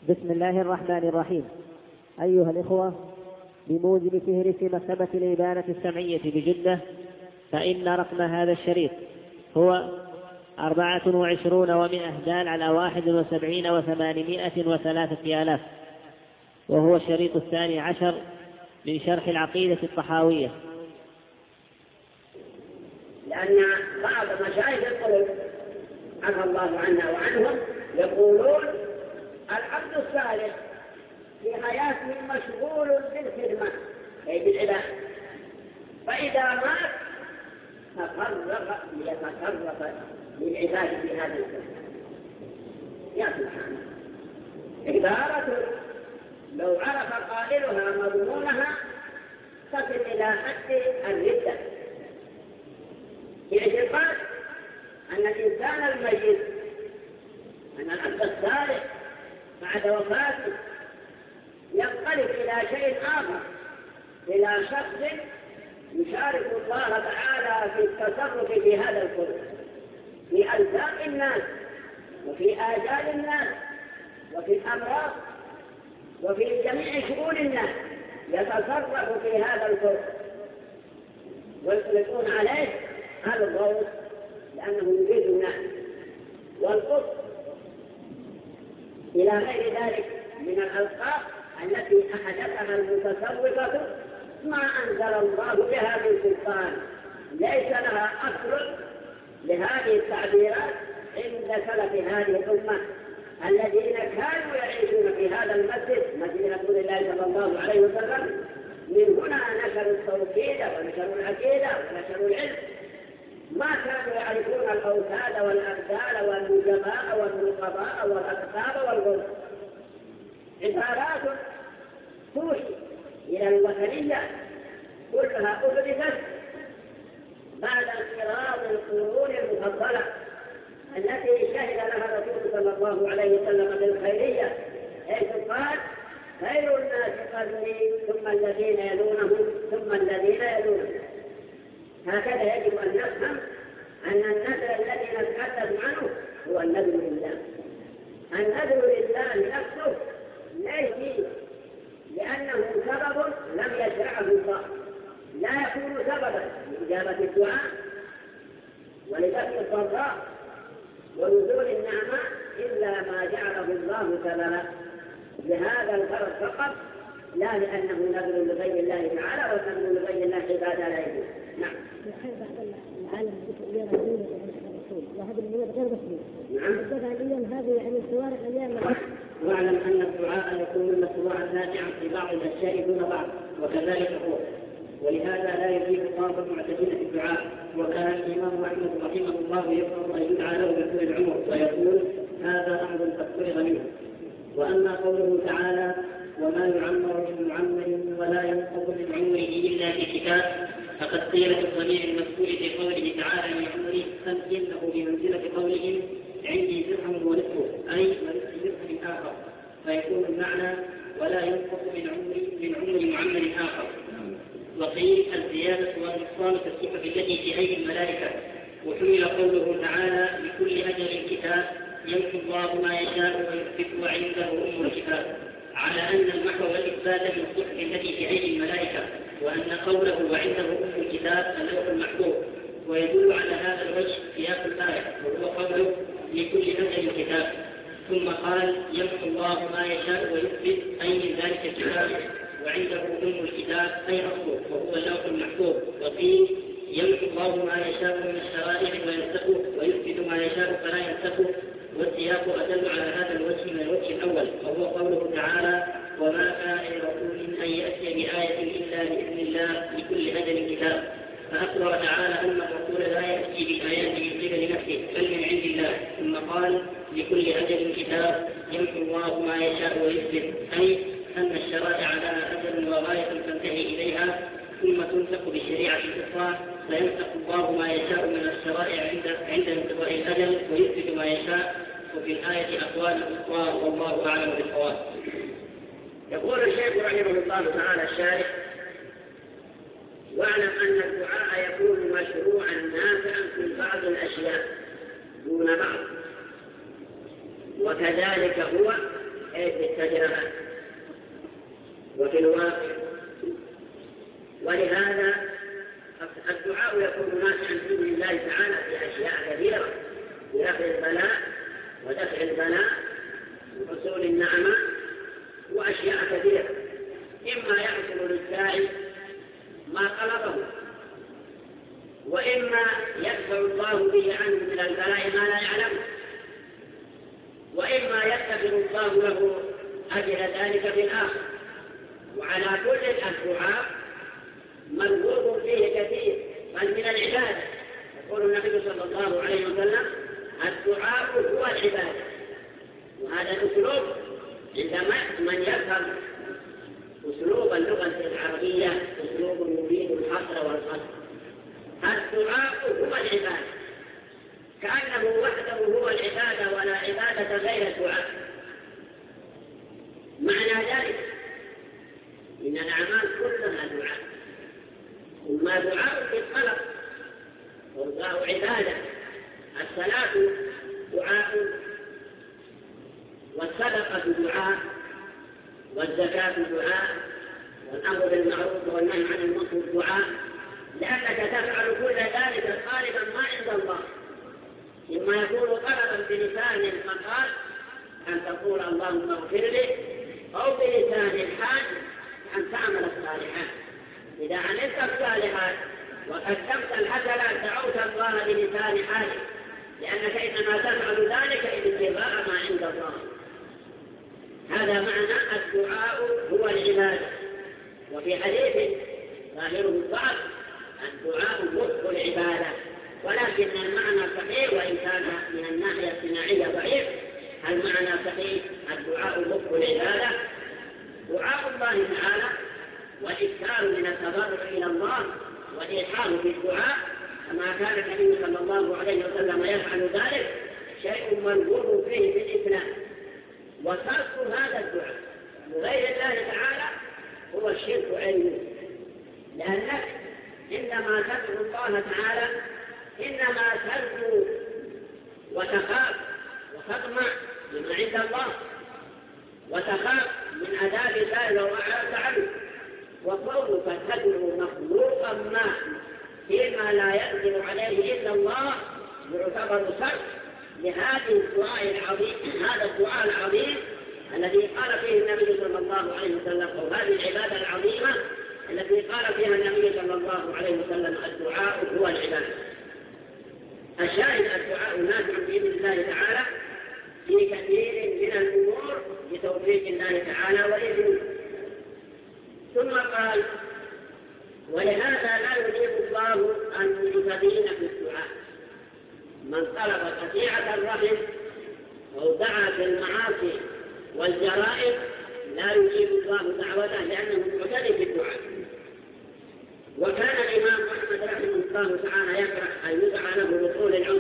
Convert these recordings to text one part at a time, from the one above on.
بسم الله الرحمن الرحيم. أيها الإخوة، بموجب فهرس مكتبة الإبانة السمعية بجدة، فإن رقم هذا الشريط هو 24 دال على 71 و803 آلاف، وهو الشريط 12 من شرح العقيدة الطحاوية. لأن بعض مشايخ القلوب عفى الله عنا وعنهم يقولون العبد الصالح في حياته مشغول بالخدمة أي بالعبادة، فإذا مات يتفرغ للعبادة في هذا الزمان. يا سبحان الله، عبارة لو عرف قائلها مضمونها تصل إلى حد الردة، باعتقاد أن الإنسان الميت، أن العبد الصالح بعد وفاته ينقلب إلى شيء آخر، إلى شخص يشارك الله تعالى في التصرف في هذا الكون، في أرزاق الناس وفي آجال الناس وفي الأمراض وفي جميع شؤون الناس، يتصرف في هذا الكون ويطلقون عليه هذا الغوث لأنه يريد الناس والقطب إلى غير ذلك من الألقاب التي أحدثها المتصوفة ما أنزل الله بها من سلطان، ليس لها أصل لهذه التعبيرات عند سلف هذه الأمة الذين كانوا يعيشون في هذا المسجد، مسجد رسول الله صلى الله عليه وسلم. من هنا نشروا التوحيد ونشروا العقيدة ونشروا العلم، ما كانوا يعرفون الأوتاد والأبدال والنجباء والنقباء والأقطاب والغرب. عبارات توحي إلى الوثنية كلها أحدثت بعد انقراض القرون المفضلة التي شهد لها الرسول صلى الله عليه وسلم بالخيرية، حيث قال: خير الناس قرني ثم الذين يلونهم ثم الذين يلونهم. هكذا يجب أن نفهم أن النذر الذي نتحدث عنه هو النذر لله. النذر لله نفسه ليس لأنه سبب لم يشرعه الله، لا يكون سببا لإجابة الدعاء ولدفع الضراء ونزول النعماء إلا ما جعله الله سببا لهذا الغرض فقط، لا لأنه نذر لغير الله تعالى، والنذر لغير الله عبادة لا يجوز. نعم. العالم غير مسؤول وهذا الأيام غير مسؤول. نعم. الأيام هذه يعني الشوارع الأيام. واعلم أن الدعاء يكون مشروعا نافعا في بعض الأشياء دون بعض، وكذلك هو، ولهذا لا يجيب طاقة معتدلة الدعاء. وكان الإمام أحمد رحمه الله يقرأ أن يدعى له بطول العمر ويقول: هذا أمر قد فرغ منه. وأما قوله تعالى: وما يعمر من معمر ولا ينقض من عمره إلا في كتاب، فقد قيل في الضمير المذكور في قوله تعالى من عمره إنه بمنزلة قولهم عندي درهم ونصفه، أي ونصف درهم آخر، فيكون المعنى ولا ينقض من عمر معمر آخر. وقيل الزيادة والنقصان في الصحف التي في أيدي الملائكة. وحمل قوله تعالى لكل أجل كتاب يمحو الله ما يشاء ويثبت وعنده أم الكتاب على أن المحو والإثبات من الصحف التي في أيدي الملائكة، وأن قوله وعنده أم الكتاب اللوح المحفوظ. ويدل على هذا الوجه سياق الآية وهو قوله لكل أجل كتاب، ثم قال يمحو الله ما يشاء ويثبت أي من ذلك الكتاب، وعنده أم الكتاب أي أصله وهو اللوح المحفوظ. وقيل يمحو الله ما يشاء من الشرائع وينسخه ويثبت ما يشاء فلا ينسخه. والسياق أدل على هذا الوجه من الوجه الأول، وهو قوله تعالى: وما كان لرسول أن يأتي بآية إلا بإذن الله لكل أجل كتاب. فأخبر تعالى أن الرسول لا يأتي بآيات من قبل نفسه بل من عند الله، ثم قال لكل أجل كتاب يمحو الله ما يشاء ويثبت، أي أن الشرائع لها أجل وغاية تنتهي إليها ثم تنسخ بالشريعة الأخرى، فينسخ الله ما يشاء من الشرائع عند انقضاء الأجل ويثبت ما يشاء. وفي الآية أقوال أخرى والله أعلم بالصواب. يقول الشيخ رحمه الله تعالى الشارح: واعلم أن الدعاء يكون مشروعا نافعا في بعض الأشياء دون بعض، وكذلك هو كيف بالتجربة وفي الواقع. ولهذا الدعاء يكون نافعا بإذن الله تعالى في أشياء كثيرة، برفع البلاء ودفع البلاء وحصول النعمة وأشياء كثيرة. إما يحصل للداعي ما طلبه، وإما يدفع الله به عنه من البلاء ما لا يعلمه، وإما يتخذ الله له أجل ذلك في الآخر. وعلى كل الدعاء مرغوب فيه كثير، بل من العبادة. يقول النبي صلى الله عليه وسلم: الدعاء هو العبادة. وهذا الأسلوب عند من يفهم أسلوب اللغة العربية أسلوب يفيد الحصر والقصر. الدعاء هو العبادة، كأنه وحده هو العبادة ولا عبادة غير الدعاء. معنى ذلك إن الأعمال كلها دعاء، إما دعاء في الطلب والدعاء عبادة. الصلاة دعاء، والصدقة دعاء، والزكاة دعاء، والأمر بالمعروف والنهي عن المنكر دعاء، لأنك تفعل كل ذلك طالبا ما عند الله. إما يكون طلبا بلسان فقال أن تقول اللهم اغفر لي، أو بلسان الحال أن تعمل الصالحات. إذا عملت الصالحات وقدمت الحسنات دعوت الله بلسان حالك، لأنك إنما تفعل ذلك ابتغاء ما عند الله. هذا معنى الدعاء هو العبادة. وفي حديث ظاهره الضعف: الدعاء مخ العبادة. ولكن المعنى صحيح، وإن كان من الناحية الصناعية ضعيف. المعنى صحيح: الدعاء مخ العبادة. دعاء الله تعالى والإكثار من التضرع إلى الله والإلحاح في الدعاء، كما كان النبي صلى الله عليه وسلم يفعل ذلك، شيء مرغوب فيه في الإسلام. وصرف هذا الدعاء لغير الله تعالى هو الشرك عينه، لأنك إنما تدعو الله تعالى إنما ترجو وتخاف وتطمع مما عند الله، وتخاف من عذاب الله لو أعرضت عنه. وقولك تدعو مخلوقا ما فيما لا يقدر عليه إلا الله يعتبر صرف لهذا الدعاء العظيم الذي قال فيه النبي صلى الله عليه وسلم، أو هذه العبادة العظيمة التي قال فيها النبي صلى الله عليه وسلم: الدعاء هو العبادة. الشاهد: الدعاء نافع بإذن الله تعالى في كثير من الأمور بتوفيق الله تعالى وإذنه. ثم قال: ولهذا لا يجيب الله المعتدين في الدعاء. من طلب قطيعة الرحم أو دعا بالمعاصي والجرائم لا يجيب الله دعوته، لأنه معتدي في الدعاء. وكان الإمام أحمد رحمه الله تعالى يكره أن يدعى له بطول العمر،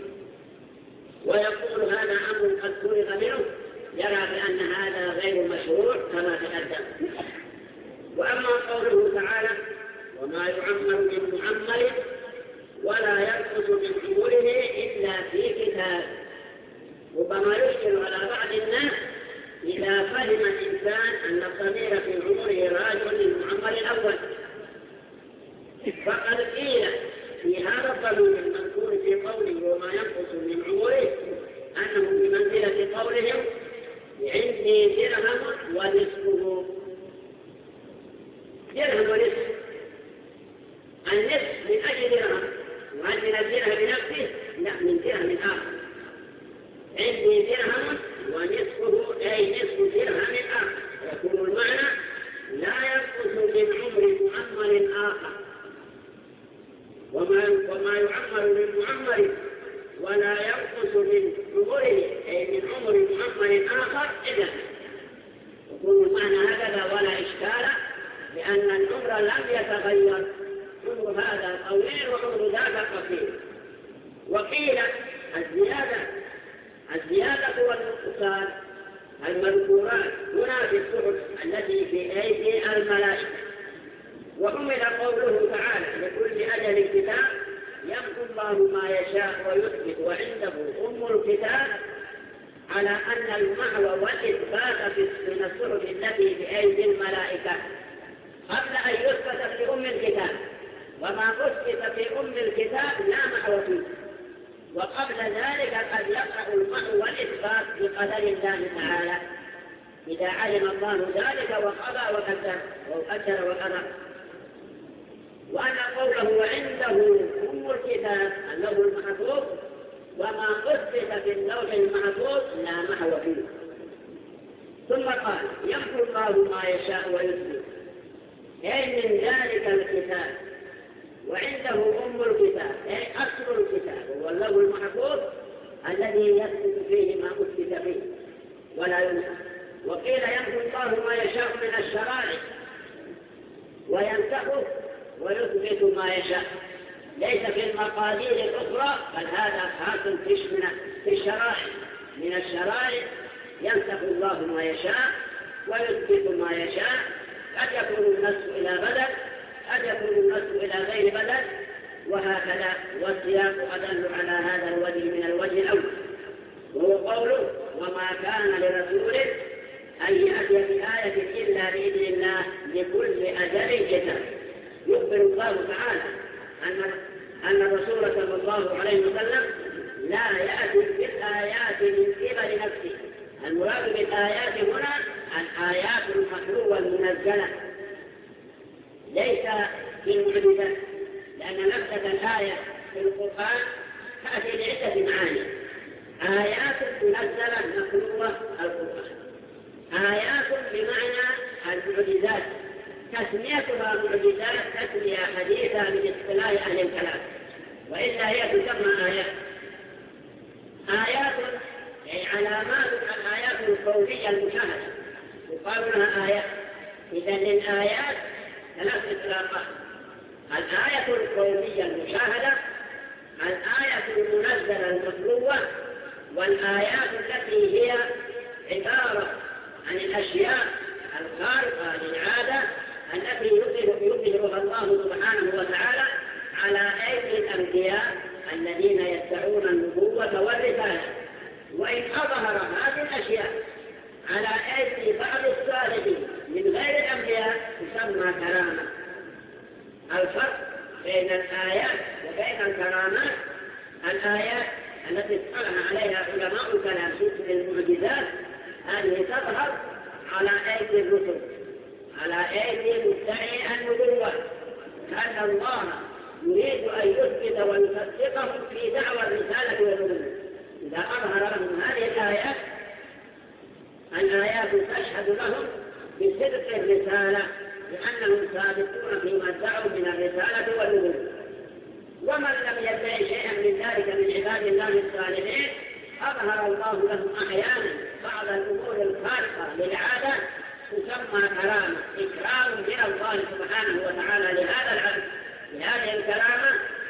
ويقول هذا أمر قد فرغ منه، يرى بأن هذا غير مشروع كما تقدم. وأما قوله تعالى: وما يعمر من معمر ولا ينقص من عمره إلا في كتاب، ربما يشكل على بعض الناس إذا فهم الإنسان أن الضمير في عمره راجع للمعمر الأول. فقد قيل في هذا الضمير المذكور في قوله وما ينقص من عمره أنه بمنزلة قولهم: عندي درهم ونصفه. درهم ونصف، النصف من أجل درهم، وهل من الدرهم بنفسه؟ لا، من درهم آخر. عندي درهم ونصفه أي نصف درهم آخر. يكون المعنى: لا ينقص من عمر معمر آخر. وما يعمر من معمر ولا ينقص من عمره أي من عمر معمر آخر إذا. يكون المعنى هكذا ولا إشكال، لأن العمر لم يتغير، عمر هذا طويل وعمر ذاك قصير. وقيل الزيادة والنقصان المذكورات هنا في الصحف التي في أيدي الملائكة. وحمل قوله تعالى: لكل أجل كتاب يمحو الله ما يشاء ويثبت وعنده أم الكتاب، على أن المحو والإثبات في الصحف التي بأيدي الملائكة قبل أن يثبت في أم الكتاب، وما أثبت في أم الكتاب لا محو فيه، وقبل ذلك قد يقع المحو والإثبات بقدر الله تعالى إذا علم الله ذلك وقضى وقدر وقدر. وأن قوله وعنده أم الكتاب اللوح المحفوظ وما أثبت في اللوح المحفوظ لا محو فيه. ثم قال يمحو الله ما يشاء ويثبت، أي من ذلك الكتاب وعنده أم الكتاب أي أصل الكتاب هو اللوح المحفوظ الذي يثبت فيه ما أثبت فيه ولا ينسى. وقيل يمحو الله ما يشاء من الشرائع وينسخه ويثبت ما يشاء، ليس في المقادير الأخرى بل هذا خاص في الشرائع. من الشرائع ينسخ الله ما يشاء ويثبت ما يشاء، قد يكون النسخ إلى بدل قد يكون النسخ إلى غير بدل وهكذا. والسياق أدل على هذا الوجه من الوجه الأول، وهو قوله وما كان لرسول أن يأتي بآية إلا بإذن الله لكل أجل كتاب. يخبر الله تعالى أن الرسول صلى الله عليه وسلم لا يأتي بالآيات من قبل نفسه. المراد بالآيات هنا الآيات المتلوة المنزلة ليس بالمعجزات، لأن نفس الآية في القرآن تأتي بعدة معاني. آيات منزلة متلوة القرآن، آيات بمعنى المعجزات، تسميتها معجزات تسمية حديثة من اصطلاح أهل الكلام، وإلا هي تسمى آيات. آيات أي علامات الآيات الكونية المشاهدة يقال لها آيات. إذا للآيات ثلاث إطلاقات: الآية الكونية المشاهدة، الآية المنزلة المتلوة، والآيات التي هي عبارة عن الأشياء الخارقة للعادة التي يظهرها الله سبحانه وتعالى على أيدي الأنبياء الذين يدعون النبوة والرسالة. وإن أظهر هذه الأشياء على أيدي بعض الصالحين من غير الأنبياء تسمى كرامة. الفرق بين الآيات وبين الكرامات: الآيات التي اصطلح عليها علماء الكلام في المعجزات هذه تظهر على أيدي الرسل، على أيدي مدعي النبوة، كأن الله يريد أن يثبت ويصدقهم في دعوى الرسالة والنبوة. إذا أظهر لهم هذه الآيات تشهد لهم بصدق الرسالة لأنهم صادقون فيما ادعوا من الرسالة والنبوة. ومن لم يدعي شيئا من ذلك من عباد الله الصالحين أظهر الله لهم أحيانا بعض الأمور الخارقة للعادة تسمى كرامة، إكرام من الله سبحانه وتعالى لهذا العبد لهذه الكرامة،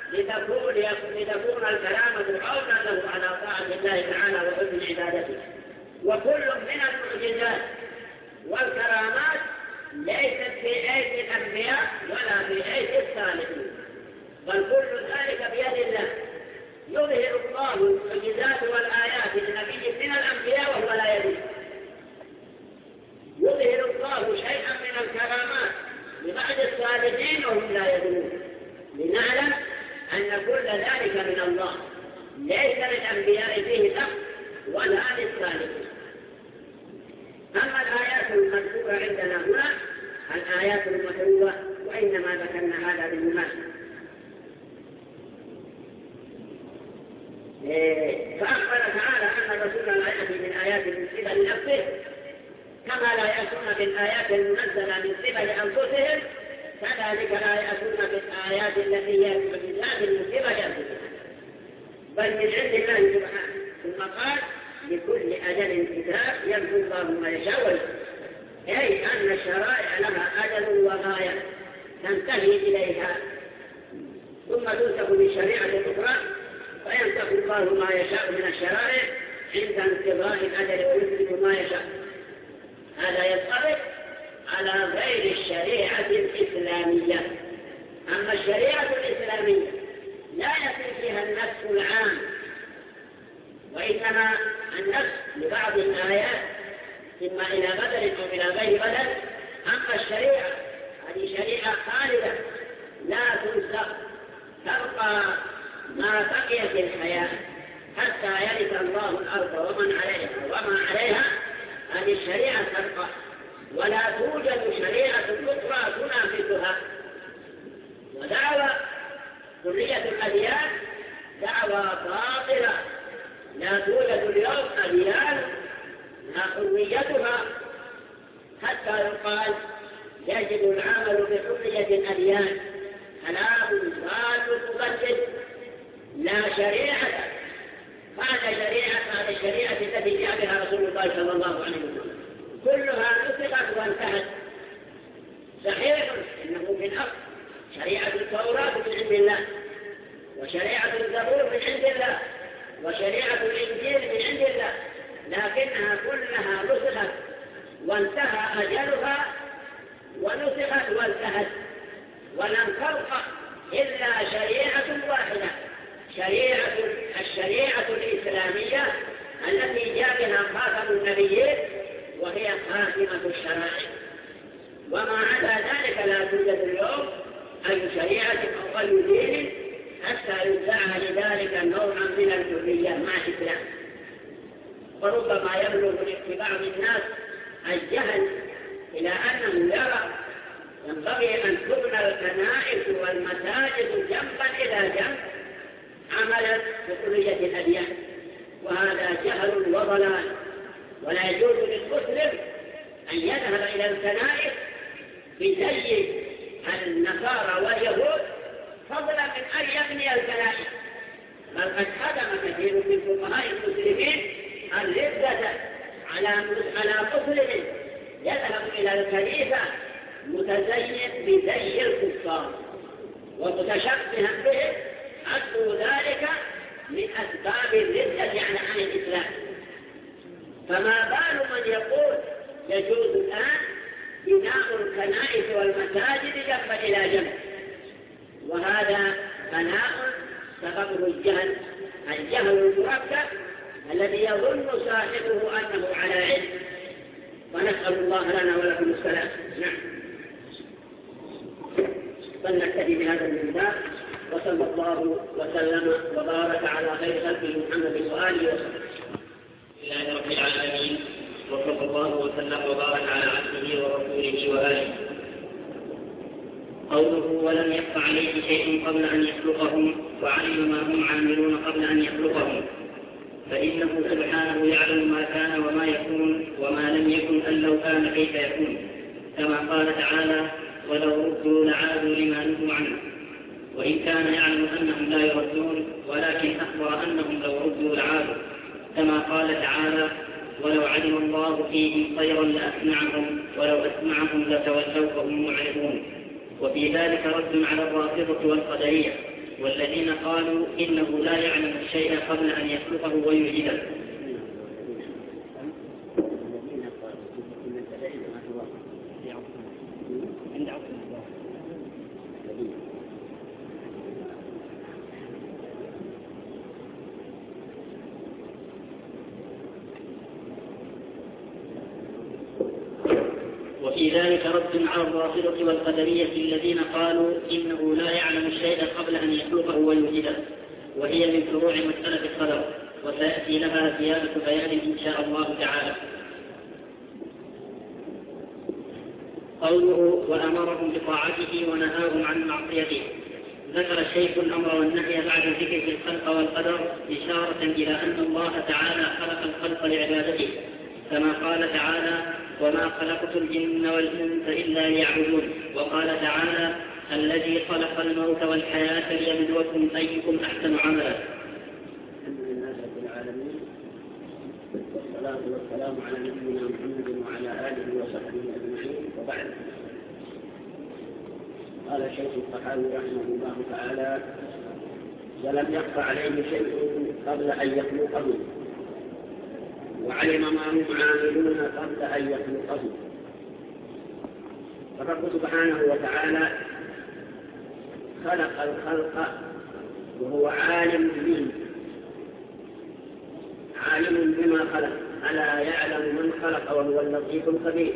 لتكون الكرامة عونا له على طاعة الله تعالى وحسن عبادته. وكل من المعجزات والكرامات ليست في أيدي الأنبياء ولا في أيدي الصالحين، بل كل ذلك بيد الله. يظهر الله المعجزات والآيات لنبي من الأنبياء وهو لا يدري، يظهر الله شيئا من الكرامات لبعض الصالحين وهم لا يدرون، لنعلم أن كل ذلك من الله، ليس للأنبياء فيه دخل ولا للصالحين. أما الآيات المذكورة عندنا هنا الآيات المتلوة، وإنما ذكرنا هذا بالمناسبة. فأخبر تعالى أن الرسول لا يأتي بالآيات من قبل نفسه كما لا يأتون بالآيات المنزلة من قبل أنفسهم، كذلك لا يأتون بالآيات التي هي معجزات من قبل أنفسهم، بل من عند الله سبحانه. ثم قال لكل أجل كتاب يمحو الله ما يشاء، أي أن الشرائع لها أجل وغاية تنتهي إليها ثم تنسخ بالشريعة الأخرى، فينسخ الله ما يشاء من الشرائع عند انقضاء الأجل ويثبت ما يشاء. هذا ينطبق على غير الشريعة الإسلامية. أما الشريعة الإسلامية لا يأتي فيها النسخ العام، وإنما النسخ لبعض الآيات إما إلى بدل أو إلى غير بدل. أما الشريعة هذه شريعة خالدة لا تنسخ، تبقى ما بقي في الحياة حتى يرث الله الأرض ومن عليها. هذه الشريعة تبقى، ولا توجد شريعة أخرى تنافسها. ودعوى حرية الأديان دعوى باطلة، لا توجد اليوم أديان حريتها حتى يقال يجب العمل بحرية الأديان. كلام ضال مبدد، لا شريعة بعد الشريعة التي جاء بها رسول الله صلى الله عليه وسلم، كلها نسخت وانتهت. صحيح إنه في الحق شريعة التوراة من عند الله، وشريعة الزبور من عند الله، وشريعة الإنجيل من عند الله، لكنها كلها نسخت وانتهى أجلها، ونسخت وانتهت، ولم تبق إلا شريعة واحدة، الشريعة الإسلامية التي جاء بها خاتم النبيين، وهي خاتمة الشرائع. وما عدا ذلك لا توجد اليوم أي شريعة أو أي دين حتى يدعى لذلك نوعا من الحرية مع الإسلام. وربما يبلغ في بعض الناس الجهل إلى أنه يرى ينبغي أن تبنى الكنائس والمساجد جنبا إلى جنب عملا بحرية الأديان، وهذا جهل وضلال. ولا يجوز للمسلم أن يذهب إلى الكنائس بزي النصارى واليهود فضلا من أن يبني الكنائس، بل قد خدم كثير من فقهاء المسلمين الردة على مسلم يذهب إلى الكنيسة متزين بزي الكفار ومتشبها بهم، عدوا ذلك من أسباب الردة عن الإسلام. فما بال من يقول يجوز الآن بناء الكنائس والمساجد جنبا إلى جنب، وهذا بناء سببه الجهل المركب الذي يظن صاحبه أنه على علم، ونسأل الله لنا ولكم السلام. نعم، فلنكتفي بهذا المقدار، وصلى الله وسلم وبارك على خير خلقه محمد وآله وصحبه. لله رب العالمين، وصلى الله وسلم وبارك على عبده ورسوله وآله. قوله ولم يخف عليه شيء قبل أن يخلقهم، وعلم ما هم عاملون قبل أن يخلقهم، فإنه سبحانه يعلم ما كان وما يكون وما لم يكن أن لو كان كيف يكون، كما قال تعالى ولو ردوا لعادوا لما نهوا عنه. وإن كان يعلم أنهم لا يردون، ولكن أخبر أنهم لو ردوا لعادوا، كما قال تعالى ولو علم الله فيهم خيرا لأسمعهم ولو أسمعهم لتولوا فهم معرضون. وفي ذلك رد على الرافضة والقدرية والذين قالوا إنه لا يعلم الشيء قبل أن يخلقه ويوجده. وفي ذلك رد على الرافضة والقدرية الذين قالوا إنه لا يعلم الشيء قبل أن يخلقه ويوجده، وهي من فروع مسألة القدر، وسيأتي لها زيادة بيان إن شاء الله تعالى. قوله وأمرهم بطاعته ونهاهم عن معصيته. ذكر الشيخ الأمر والنهي بعد ذكر الخلق والقدر إشارة إلى أن الله تعالى خلق الخلق لعبادته، كما قال تعالى وما خلقت الجن والإنس إلا ليعبدون. وقال تعالى الذي خلق الموت والحياة ليبلوكم أيكم أحسن عملا. الحمد لله رب العالمين، والصلاة والسلام على نبينا محمد وعلى آله وصحبه أجمعين، وبعد. قال الشيخ الطحاوي رحمه الله تعالى ولم يخف عليه شيء قبل أن يخلقه، وعلم ما هم عاملون قبل أن يخلقه. فالرب سبحانه وتعالى خلق الخلق وهو عالم به، عالم بما خلق، ألا يعلم من خلق وهو اللطيف الخبير.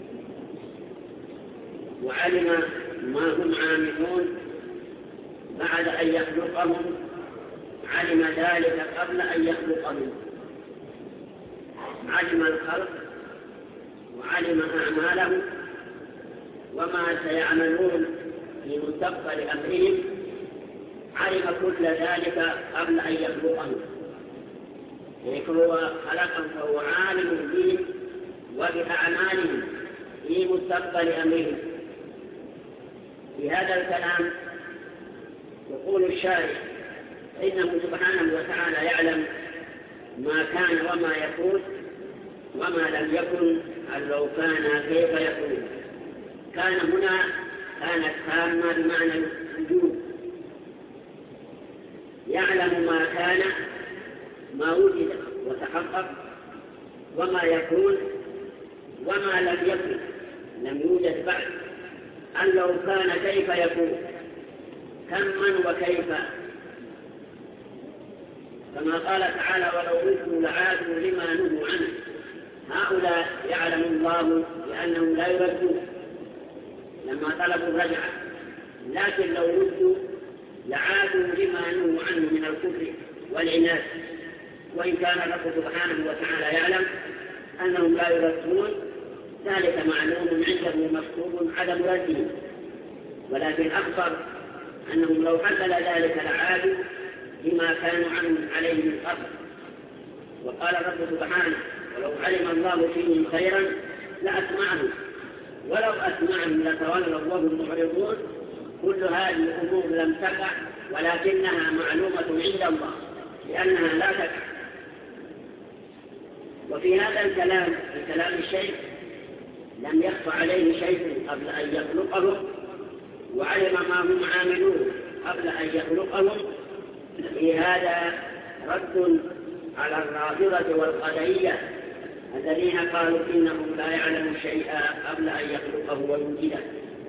وعلم ما هم عاملون بعد أن يخلقهم، علم ذلك قبل أن يخلقهم، علم الخلق وعلم أعمالهم وما سيعملون في مستقبل أمرهم، علم كل ذلك قبل أن يخلقهم. هو خلقهم فهو عالم بهم وبأعمالهم في مستقبل أمرهم. في هذا الكلام يقول الشارع إنه سبحانه وتعالى يعلم ما كان وما يكون وما لم يكن لو كان كيف يكون. كان هنا كانت تامة بمعنى الوجود، يعلم ما كان ما وجد وتحقق، وما يكون وما لم يكن لم يوجد بعد، أن لو كان كيف يكون، كم من وكيف، كما قال تعالى ولو ردوا لعادوا لما نهوا عنه. هؤلاء يعلم الله بأنهم لا يردون لما طلبوا الرجعة، لكن لو ردوا لعادوا لما نهوا عنه من الكفر والعناد. وإن كان الرب سبحانه وتعالى يعلم أنهم لا يردون، ذلك معلوم عنده مكتوب عدم رده، ولكن أخبر أنهم لو حصل ذلك لعادوا لما كانوا عليه من قبل. وقال الرب سبحانه ولو علم الله فيهم خيرا لأسمعهم ولو أسمعهم لتولوا وهم معرضون. كل هذه الأمور لم تقع ولكنها معلومة عند الله لأنها لا تقع. وفي هذا الكلام في كلام الشيخ لم يخف عليه شيء قبل أن يخلقه، وعلم ما هم عاملون قبل أن يخلقهم. في هذا رد على الرافضة والقدرية الذين قالوا إنهم لا يعلم شيئا قبل أن يخلقه ويوجده.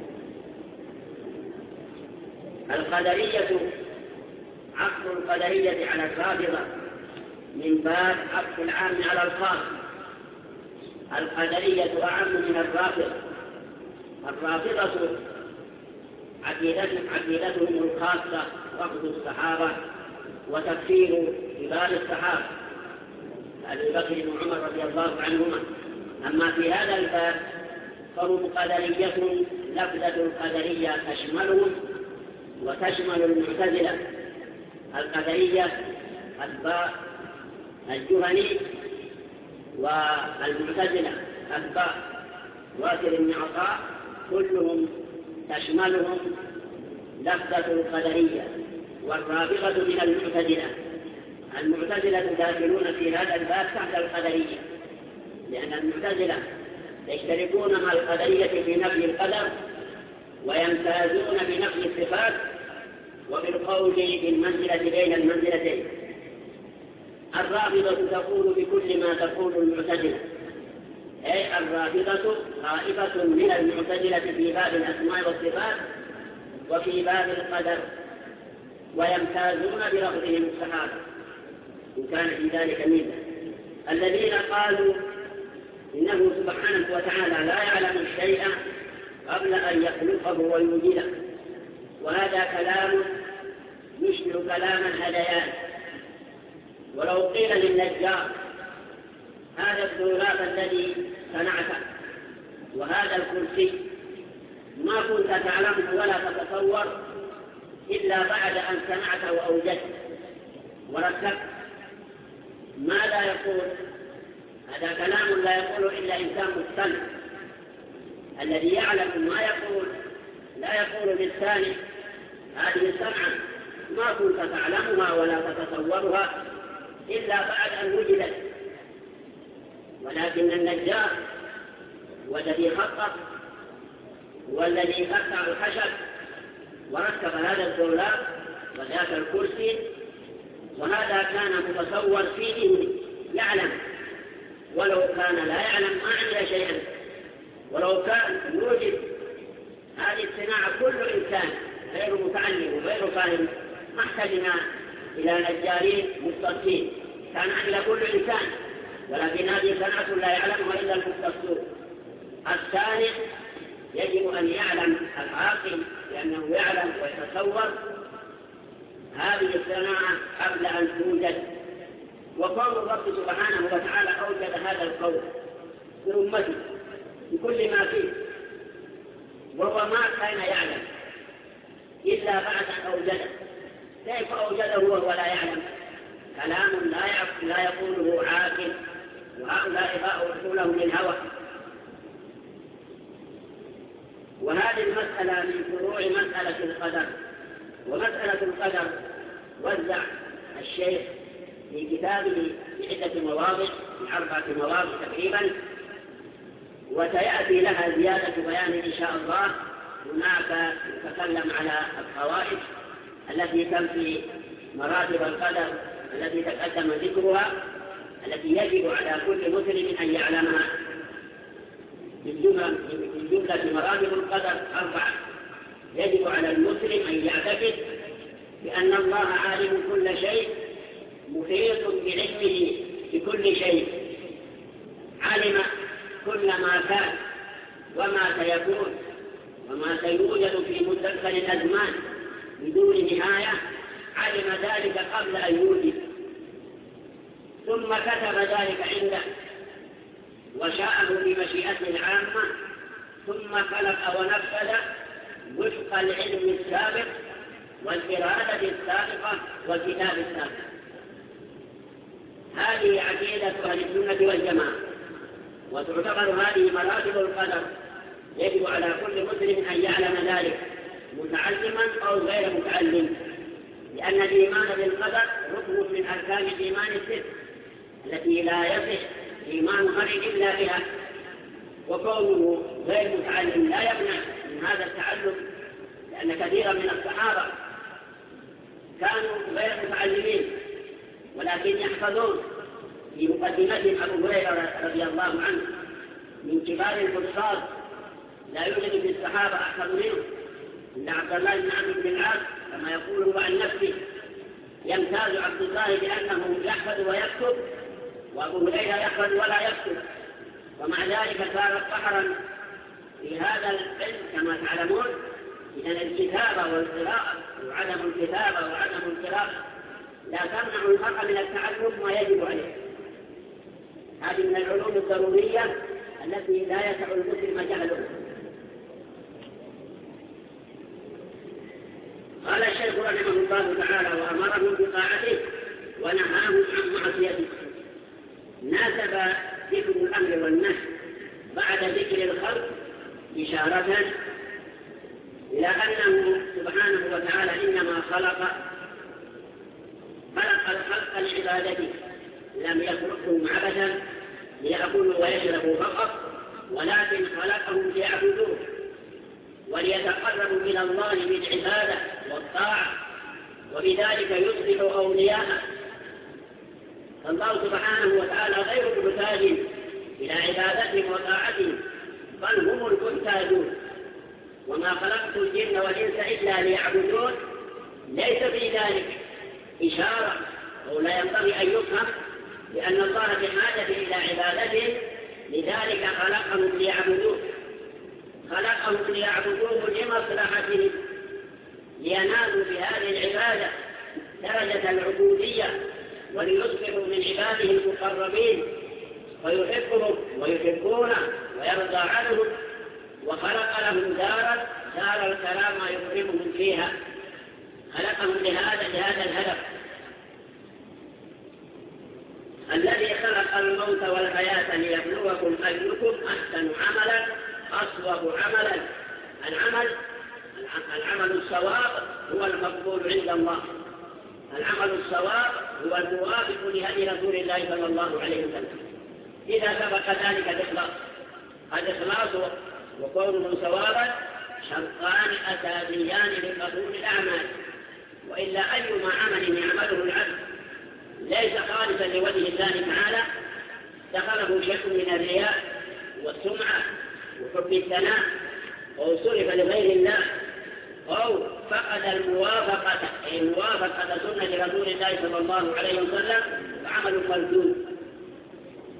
القدرية عطف القدرية على الرافضة من باب عطف العام على الخاص. القدرية أعم من الرافضة. الرافضة عقيدتهم الخاصة رفض الصحابة وتكفير كبار الصحابة أبي بكر وعمر رضي الله عنهما. أما في هذا الباب فهم قدرية، لفظة القدرية تشملهم وتشمل المعتزلة. القدرية أتباع الجهني، والمعتزلة أتباع واسر بن عطاء، كلهم تشملهم لفظة القدرية. والرافضة من المعتزلة. المعتزلة داخلون في هذا الباب تحت القدرية، لأن المعتزلة يشتركون مع القدرية في نفي القدر ويمتازون بنفي الصفات وبالقول بالمنزلة بين المنزلتين. الرافضة تقول بكل ما تقول المعتزلة، أي الرافضة طائفة من المعتزلة في باب الأسماء والصفات وفي باب القدر، ويمتازون برفضهم الصحابة إن كان في ذلك ميزة. الذين قالوا إنه سبحانه وتعالى لا يعلم الشيء قبل أن يخلقه ويوجده، وهذا كلام يشبه كلام الهذيان. ولو قيل للنجار هذا الدولاب الذي صنعته وهذا الكرسي ما كنت تعلمه ولا تتصور إلا بعد أن صنعته وأوجدته وركبته، ماذا يقول؟ هذا كلام لا يقول إلا إنسان مقتنع. الذي يعلم ما يقول لا يقول للثاني هذه الصنعة ما كنت تعلمها ولا تتصورها إلا بعد أن وجدت. ولكن النجار والذي خطط والذي قطع الخشب وركب هذا الدولاب وذاك الكرسي، وهذا كان متصور فيه يعلم، ولو كان لا يعلم ما عمل شيئا. ولو كان يوجد هذه الصناعة كل إنسان غير متعلم وغير فاهم ما احتجنا إلى نجارين مختصين، كان عمل كل إنسان ولكن هذه صنعة لا يعلمها إلا المختصون. الثاني يجب أن يعلم العاقل لأنه يعلم ويتصور هذه الصناعة قبل أن توجد. وقول الرب سبحانه وتعالى أوجد هذا القول في أمته بكل ما فيه، وهو ما كان يعلم إلا بعد أن أوجده. كيف أوجده وهو لا يعلم؟ كلام لا يقوله عاقل، وهؤلاء باءوا رسوله للهوى. وهذه المسألة من فروع مسألة القدر. ومسألة القدر وزع الشيخ في كتابه في عدة مواضع، في 4 مواضع تقريبا، وسيأتي لها زيادة بيان إن شاء الله. هناك نتكلم على القواعد التي تنفي مراتب القدر التي تقدم ذكرها، التي يجب على كل مسلم أن يعلمها. من جملة مراتب القدر 4. يجب على المسلم أن يعتقد بأن الله عالم كل شيء، محيط بعلمه بكل شيء، علم كل ما كان وما سيكون وما سيوجد في مستقبل الأزمان بدون نهاية. علم ذلك قبل أن يوجد، ثم كتب ذلك عنده وشاءه بمشيئته العامة، ثم خلق ونفذ وفق العلم السابق والإرادة السابقة والكتاب السابق. هذه عقيدة أهل السنة والجماعة، وتعتبر هذه مراتب القدر. يجب على كل مسلم أن يعلم ذلك متعلما أو غير متعلم، لأن الإيمان بالقدر ركن من أركان الإيمان الست التي لا يصح إيمان مرء إلا بها. وكونه غير متعلم لا يمنع من هذا التعلم، لأن كثيرا من الصحابة كانوا غير متعلمين ولكن يحفظون. في مقدمتهم أبو هريرة رضي الله عنه من كبار الحفاظ، لا يوجد في الصحابة أحفظ منه، إن عبد الله بن عمرو بن العاص كما يقول هو عن نفسه يمتاز عبد الله بأنه يحفظ ويكتب، وأبو هريرة يحفظ ولا يكتب، ومع ذلك صار بحرا في هذا العلم كما تعلمون. إذن الكتابة والقراءة وعدم الكتابة وعدم القراءة لا تمنع المرء من التعلم ما يجب عليه. هذه من العلوم الضرورية التي لا يسع المسلم جهله. قال الشيخ رحمه الله تعالى: وأمرهم بطاعته ونهاهم عن معصيته. ناسب ذكر الأمر والنهي بعد ذكر الخلق إشارة إلى أنه سبحانه وتعالى إنما خلق الخلق لعبادته، لم يخلقهم عبثا ليأكلوا ويشربوا فقط، ولكن خلقهم ليعبدوه وليتقربوا إلى الله بالعبادة والطاعة، وبذلك يصبحوا أولياءه. فالله سبحانه وتعالى غير محتاج إلى عبادتهم وطاعتهم، بل هم المحتاجون. وما خلقت الجن والإنس إلا ليعبدون ليس في ذلك إشارة أو لا ينبغي أن يفهم لأن الله بحاجة إلى عبادته، لذلك خلقهم ليعبدوه. خلقهم ليعبدوه لمصلحتهم، لينالوا بهذه العبادة درجة العبودية وليصبحوا من عباده المقربين ويحبهم ويحبونه ويرضى عنهم. وخلق لهم دار الكرامة يكرمهم فيها. خلقهم لهذا الهدف. الذي خلق الموت والحياة ليبلوكم أيكم أحسن عملا أصوب عملا. العمل الصواب هو المقبول عند الله. العمل الصواب هو الموافق لهدي رسول الله صلى الله عليه وسلم. إذا سبق ذلك الإخلاص وكونه صوابا شرطان أساسيان لقبول الأعمال، وإلا أيما عمل يعمله العبد ليس خالصا لوجه الله تعالى دخله شيء من الرياء والسمعة وحب الثناء، أو صرف لغير الله، أو فقد الموافقة أي موافقة سنة رسول الله صلى الله عليه وسلم فعمل مردود.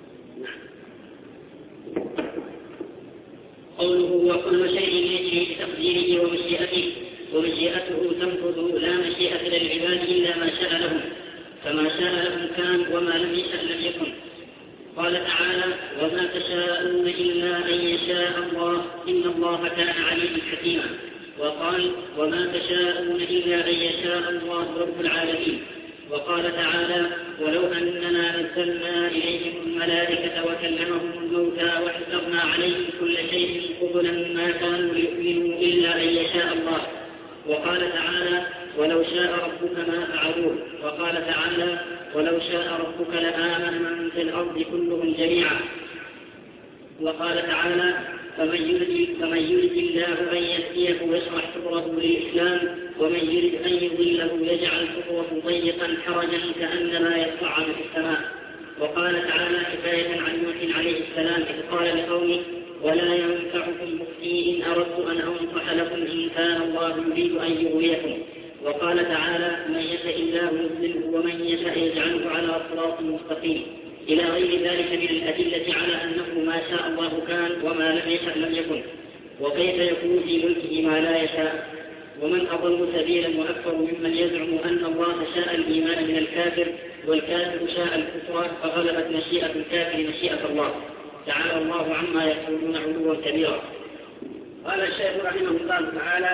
قوله وكل شيء يجري بتقديره ومشيئته تنفذ لا مشيئة للعباد إلا ما شاء لهم، فما شاء لهم كان وما لم يشأ لم يكن. قال تعالى وما تشاءون إلا أن يشاء الله إن الله كان عليما حكيما. وقال وما تشاءون إلا أن يشاء الله رب العالمين. وقال تعالى ولو أننا نزلنا إليهم الملائكة وكلمهم الموتى وحسبنا عليهم كل شيء قبلا ما كانوا ليؤمنوا إلا أن يشاء الله. وقال تعالى ولو شاء ربك ما فعلوه. وقال تعالى ولو شاء ربك لآمن من في الأرض كلهم جميعا. وقال تعالى فمن يرد الله أن يهديه يشرح صدره للإسلام ومن يرد أن يضله يجعل صدره ضيقا حرجا كأنما يصعد في السماء. وقال تعالى حكاية عن نوح عليه السلام إذ قال لقومه ولا ينفعكم نصحي إن أردت أن أنصح لكم إن كان الله يريد أن يغويكم. وقال تعالى من يشاء الله يضلله ومن يشاء يجعله على صراط مستقيم إلى غير ذلك من الأدلة على أنه ما شاء الله كان وما لم يشاء لم يكن. وكيف يكون في ملكه ما لا يشاء؟ ومن أضل سبيلا وأكثر ممن يزعم أن الله شاء الإيمان من الكافر والكافر شاء الكفر فغلبت مشيئة الكافر مشيئة الله. تعالى الله عما يقولون علوا كبيرا. قال الشيخ رحمه الله تعالى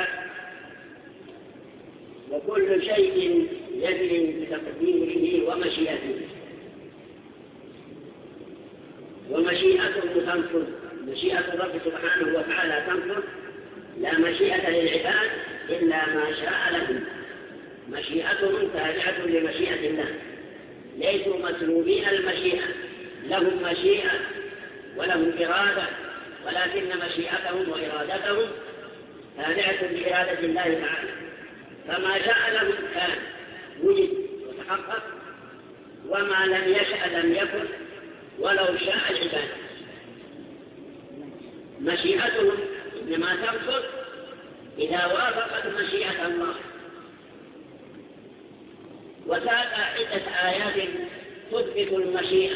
وكل شيء يجري بتقديره ومشيئته ومشيئته تنفذ. مشيئة الرب سبحانه وتعالى تنفذ لا مشيئة للعباد إلا ما شاء لهم. مشيئتهم تابعة لمشيئة الله، ليسوا مسلوبين المشيئة، لهم مشيئة ولهم إرادة، ولكن مشيئتهم وإرادتهم تابعة لإرادة الله تعالى. فما شاء لهم كان وجد وتحقق، وما لم يشأ لم يكن ولو شاء العباد. مشيئتهم إنما تنفذ إذا وافقت مشيئة الله. وساق عدة آيات تثبت المشيئة،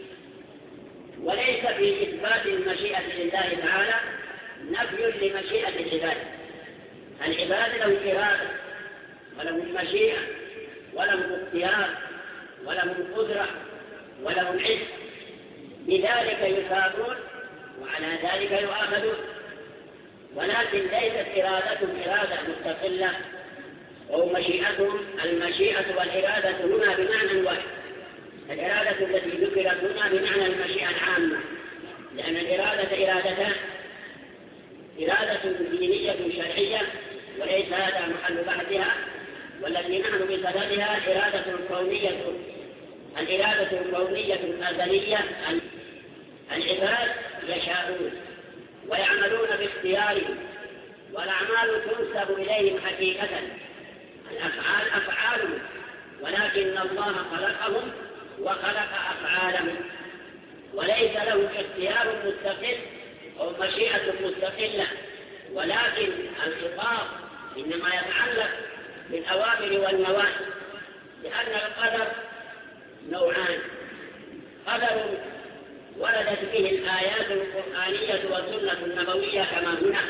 وليس في إثبات المشيئة لله تعالى نفي لمشيئة العباد. العباد لهم إرادة ولهم مشيئة ولهم اختيار ولهم قدرة ولهم علم، بذلك يثابون وعلى ذلك يؤاخذون. ولكن ليست إرادتهم إرادة مستقلة، ومشيئتهم المشيئة والإرادة هنا بمعنى واحد. الإرادة التي ذكرت هنا بمعنى المشيئة العامة، لأن الإرادة إرادتان: إرادة دينية شرعية وليس هذا محل بحثها، والتي نحن بصددها إرادة كونية. الإرادة الكونية الأزلية العباد يشاءون ويعملون باختيارهم، والأعمال تنسب إليهم حقيقة. الأفعال أفعالهم، ولكن الله خلقهم وخلق أفعالهم، وليس لهم اختيار مستقل أو مشيئة مستقلة، ولكن الخطاب إنما يتعلق بالأوامر والنواهي، لأن القدر نوعان: قدر وردت به الآيات القرآنية والسنة النبوية كما هنا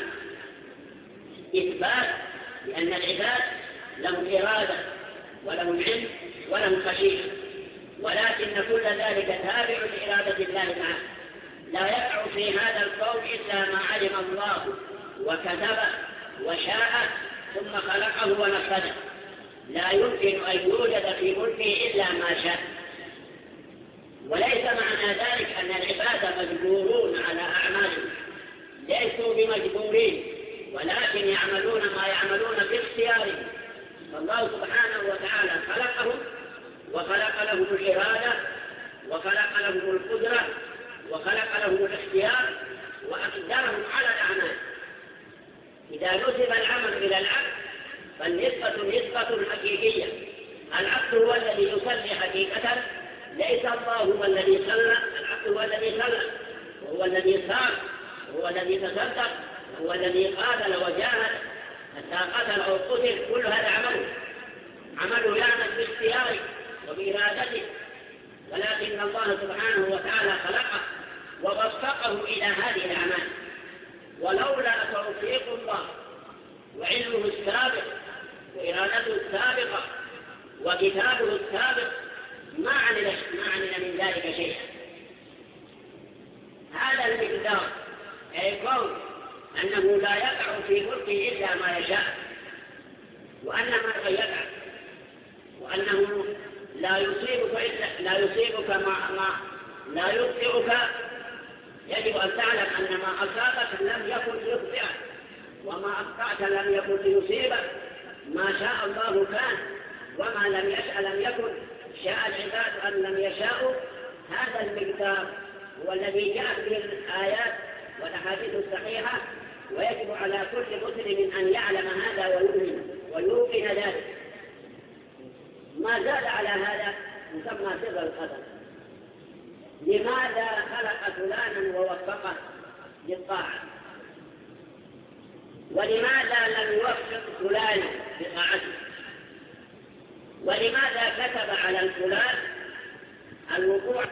إثبات لأن العباد لهم إرادة ولهم علم ولهم مشيئة، ولكن كل ذلك تابع لإرادة الله تعالى. لا يقع في هذا الكون إلا ما علم الله وكتب وشاء ثم خلقه ونفذه. لا يمكن أن يوجد في ملكه إلا ما شاء. وليس معنى ذلك أن العباد مجبورون على أعمالهم، ليسوا بمجبورين، ولكن يعملون ما يعملون باختيارهم. فالله سبحانه وتعالى خلقهم وخلق لهم الإرادة وخلق لهم القدرة وخلق لهم الاختيار وأقدرهم على الأعمال. إذا نسب العمل إلى العبد فالنسبة نسبة حقيقية. العبد هو الذي يصلي حقيقة، ليس الله هو الذي صلى. العبد هو الذي صلى، وهو الذي صام، وهو الذي تصدق، وهو الذي قاتل وجاهد حتى قتل أو قتل. كل هذا عمله يعمل باختياره وبإرادته، ولكن الله سبحانه وتعالى خلقه ووفقه إلى هذه الأعمال. ولولا توفيق الله وعلمه السابق وإرادته السابقة وكتابه السابق ما عمل من ذلك شيئا. هذا المقدار أي قول أنه لا يقع في ملكه إلا ما يشاء، وأن ما يقع، وأنه لا يصيبك ما لا يخطئك. يجب أن تعلم أن ما أصابك لم يكن ليخطئك، وما أخطأت لم يكن ليصيبك. ما شاء الله كان، وما لم يشأ لم يكن. شاء العباد أن لم يشاءوا. هذا المقدار هو الذي جاء به الآيات والأحاديث الصحيحة، ويجب على كل مسلم أن يعلم هذا ويوقن ذلك. ما زاد على هذا يسمى سر القدر. لماذا خلق فلانا ووفقه للطاعة، ولماذا لم يوفق فلانا بطاعته، ولماذا كتب على الفلان الوقوع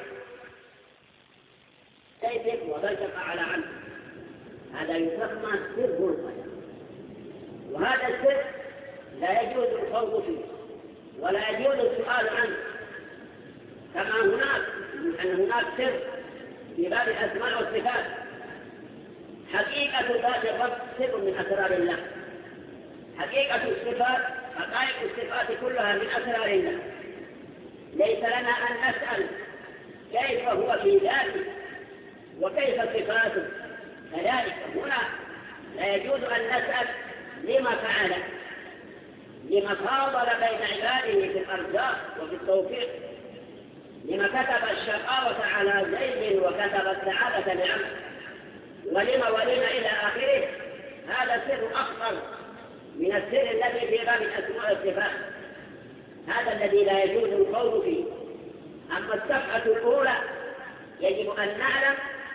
سيفك وبلتق على عنه؟ هذا يسمى سر القدر، وهذا السر لا يجوز الخوض فيه ولا يجوز السؤال عنه. كما هناك سر في باب الأسماء والصفات. حقيقة ذات الرب سر من أسرار الله. حقيقة الصفات، حقائق الصفات كلها من أسرار الله. ليس لنا أن نسأل كيف هو في ذاته وكيف صفاته. كذلك هنا لا يجوز أن نسأل لما فعل، لما فاضل بين عباده في الأرزاق وفي التوفيق، لما كتب الشقاوة على زيد وكتب السعادة لعمر، ولما إلى آخره. هذا سر أخطر من السر الذي في باب الأسماء والصفات. هذا الذي لا يجوز القول فيه. أما الصفحة الأولى يجب أن نعلم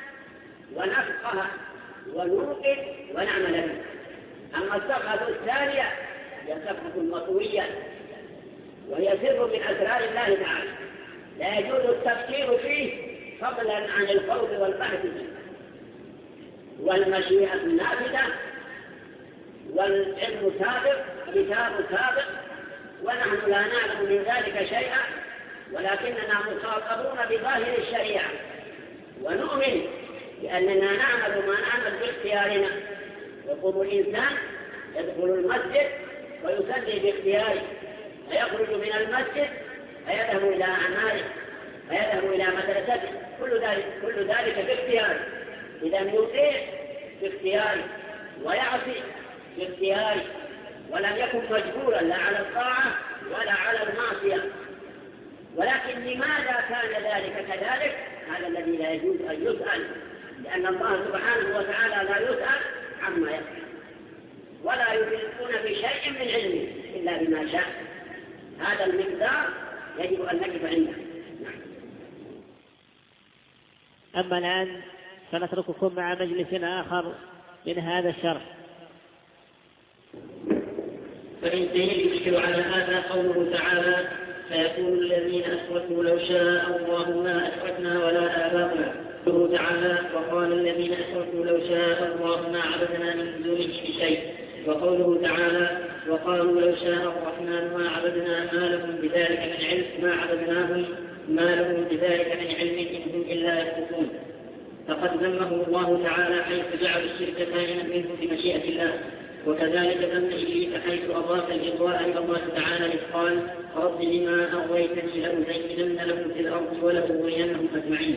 ونفقه ونوقن ونعمل به. أما الصفحة الثانية هي صفحة مطوية، وهي سر من أسرار الله تعالى لا يجوز التفكير فيه فضلا عن الخوض والبحث فيه. والمشيئة نافذة، والعلم سابق، كتاب سابق، ونحن لا نعلم من ذلك شيئا، ولكننا مخاطبون بظاهر الشريعة، ونؤمن بأننا نعمل ما نعمل باختيارنا. يقوم الإنسان يدخل المسجد ويصلي باختياره، فيخرج من المسجد فيذهب إلى أعماله، فيذهب إلى مدرسته، كل ذلك باختياره. إذا يطيع باختياره ويعصي باختياره، ولم يكن مجبورا لا على الطاعة ولا على المعصية. ولكن لماذا كان ذلك كذلك؟ هذا الذي لا يجوز أن يسأل، لأن الله سبحانه وتعالى لا يسأل عما يفعل، ولا يحيطون بشيء من علمه إلا بما شاء. هذا المقدار يجب أن نقف عنده. أما الآن فنترككم مع مجلس آخر من هذا الشرح. فإنتهي يشكل على هذا قوله تعالى: فيقول الذين أشركوا لو شاء الله ما أشركنا ولا آباؤنا. قوله تعالى: وقال الذين أشركوا لو شاء الله ما عبدنا من دونه بشيء. وقوله تعالى: وقالوا لو شاء الرحمن ما عبدنا ما لهم بذلك من علم ما عبدناهم ما لهم بذلك من علم إن هم إلا يخرصون. فقد ذمه الله تعالى حيث جعل الشرك كائنا منه بمشيئة الله، وكذلك ذم إبليس حيث أضاف الإغواء إلى الله تعالى إذ قال: رب لما أغويتني لأزينن لهم في الأرض ولأغوينهم أجمعين.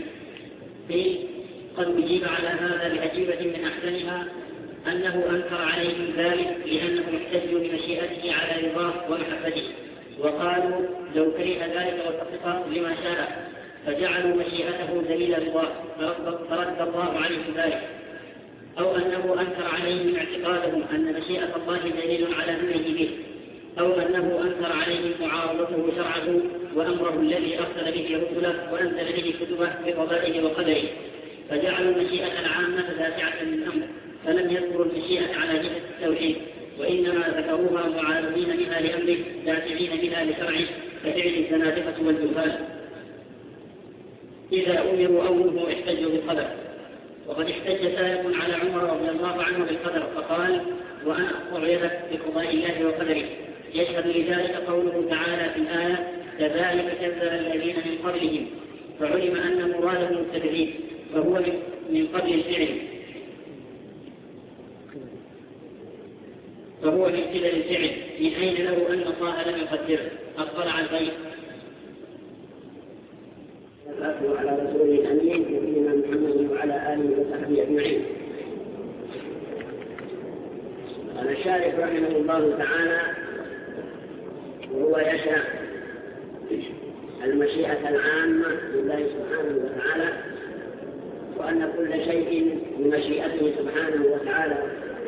قد أجيب على هذا بأجوبة من أحسنها أنه أنكر عليهم ذلك لأنهم احتجوا بمشيئته على رضاه ومحبته، وقالوا لو كره ذلك واتفق لما شاء، فجعلوا مشيئته دليل رضاه فرد الله عليهم ذلك. أو أنه أنكر عليهم اعتقادهم أن مشيئة الله دليل على أمره به، أو أنه أنكر عليهم معارضته شرعه وأمره الذي أرسل به رسله وأنزل به كتبه بقضائه وقدره، فجعلوا المشيئة العامة دافعة للأمر، فلم يذكروا المشيئة على جهة التوحيد، وإنما ذكروها معارضين بها لأمره دافعين بها لشرعه كفعل الزنادقة والجهال. إذا أمروا أو نهوا احتجوا بالقدر. وقد احتج سالم على عمر رضي الله الله عنه بالقدر فقال: وأنا أقطع يدك بقضاء الله وقدره. يشهد لذلك قوله تعالى في الآية: كذلك كذب الذين من قبلهم، فعلم أن مراده التكذيب، فهو من قبل الفعل، فهو من قبل الفعل، من أين له أن الله لم يقدره؟ أطلع البيت. والصلاة على رسوله الأمين نبينا محمد وعلى آله وصحبه أجمعين. قال الشارح رحمه الله تعالى: وهو يشرع المشيئة العامة لله سبحانه وتعالى، وأن كل شيء بمشيئته سبحانه وتعالى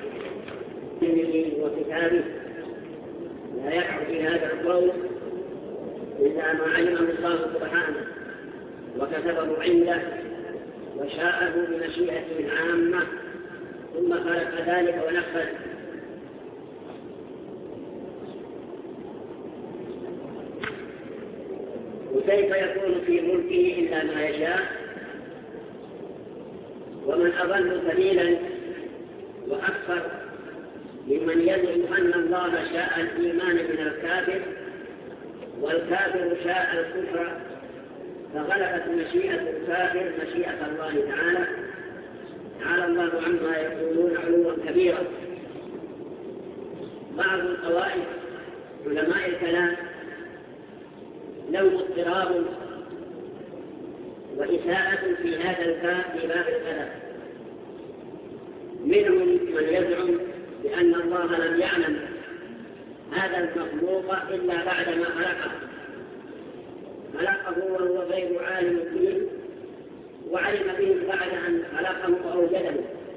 وكتابه لا يقع في هذا القول إلا ما علمه الله سبحانه وكتبه عنده وشاءه بمشيئته العامة، ثم خلق ذلك ونفذ. وكيف يكون في ملكه إلا ما يشاء؟ ومن أضل سبيلا وأكثر ممن يدعو أن الله شاء الإيمان من الكافر والكافر شاء الكفر، فغلبت مشيئة الكافر مشيئة الله تعالى، تعالى الله عما يقولون علوا كبيرا. بعض الطوائف علماء الكلام لهم اضطراب وإساءة في هذا الباب في باب القدر. منهم من يزعم بأن الله لم يعلم هذا المخلوق إلا بعدما خلقه وهو غير عالم به، وعلم به بعد أن خلقه وأوجده.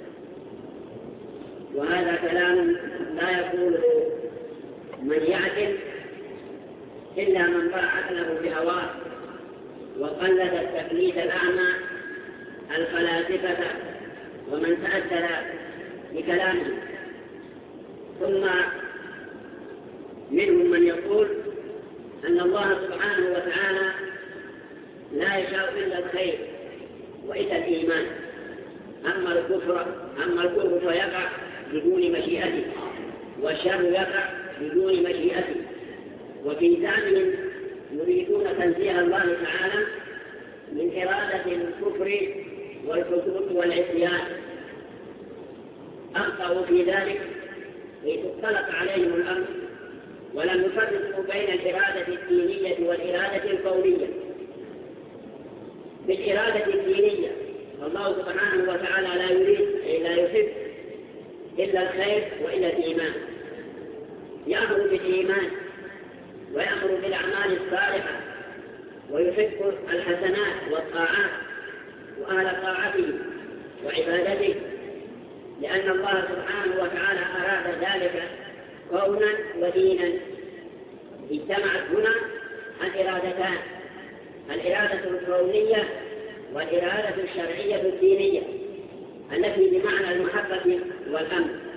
وهذا كلام لا يقوله من يعقل إلا من ضاع عقله بهواه وقلد التقليد الأعمى الفلاسفة ومن تأثر بكلامه. ثم منهم من يقول أن الله سبحانه وتعالى لا يشاء إلا الخير وإلا الإيمان، أما الكفر فيقع بدون مشيئته، والشر يقع بدون مشيئته. وفي زعمهم يريدون تنزيه الله تعالى من إرادة الكفر والفسوق والعصيان. أخطأوا في ذلك لتختلط عليهم الأمر، ولم يفرقوا بين الإرادة الدينية والإرادة الكونية. بالإرادة الدينية الله سبحانه وتعالى لا يحب إلا الخير وإلا الإيمان، يأمر بالإيمان ويأمر بالأعمال الصالحة ويحب الحسنات والطاعات وأهل طاعته وعبادته، لأن الله سبحانه وتعالى أراد ذلك كونا ودينا. اجتمعت هنا الإرادتان، الإرادة الكونية والإرادة الشرعية الدينية التي بمعنى المحبة والأمر.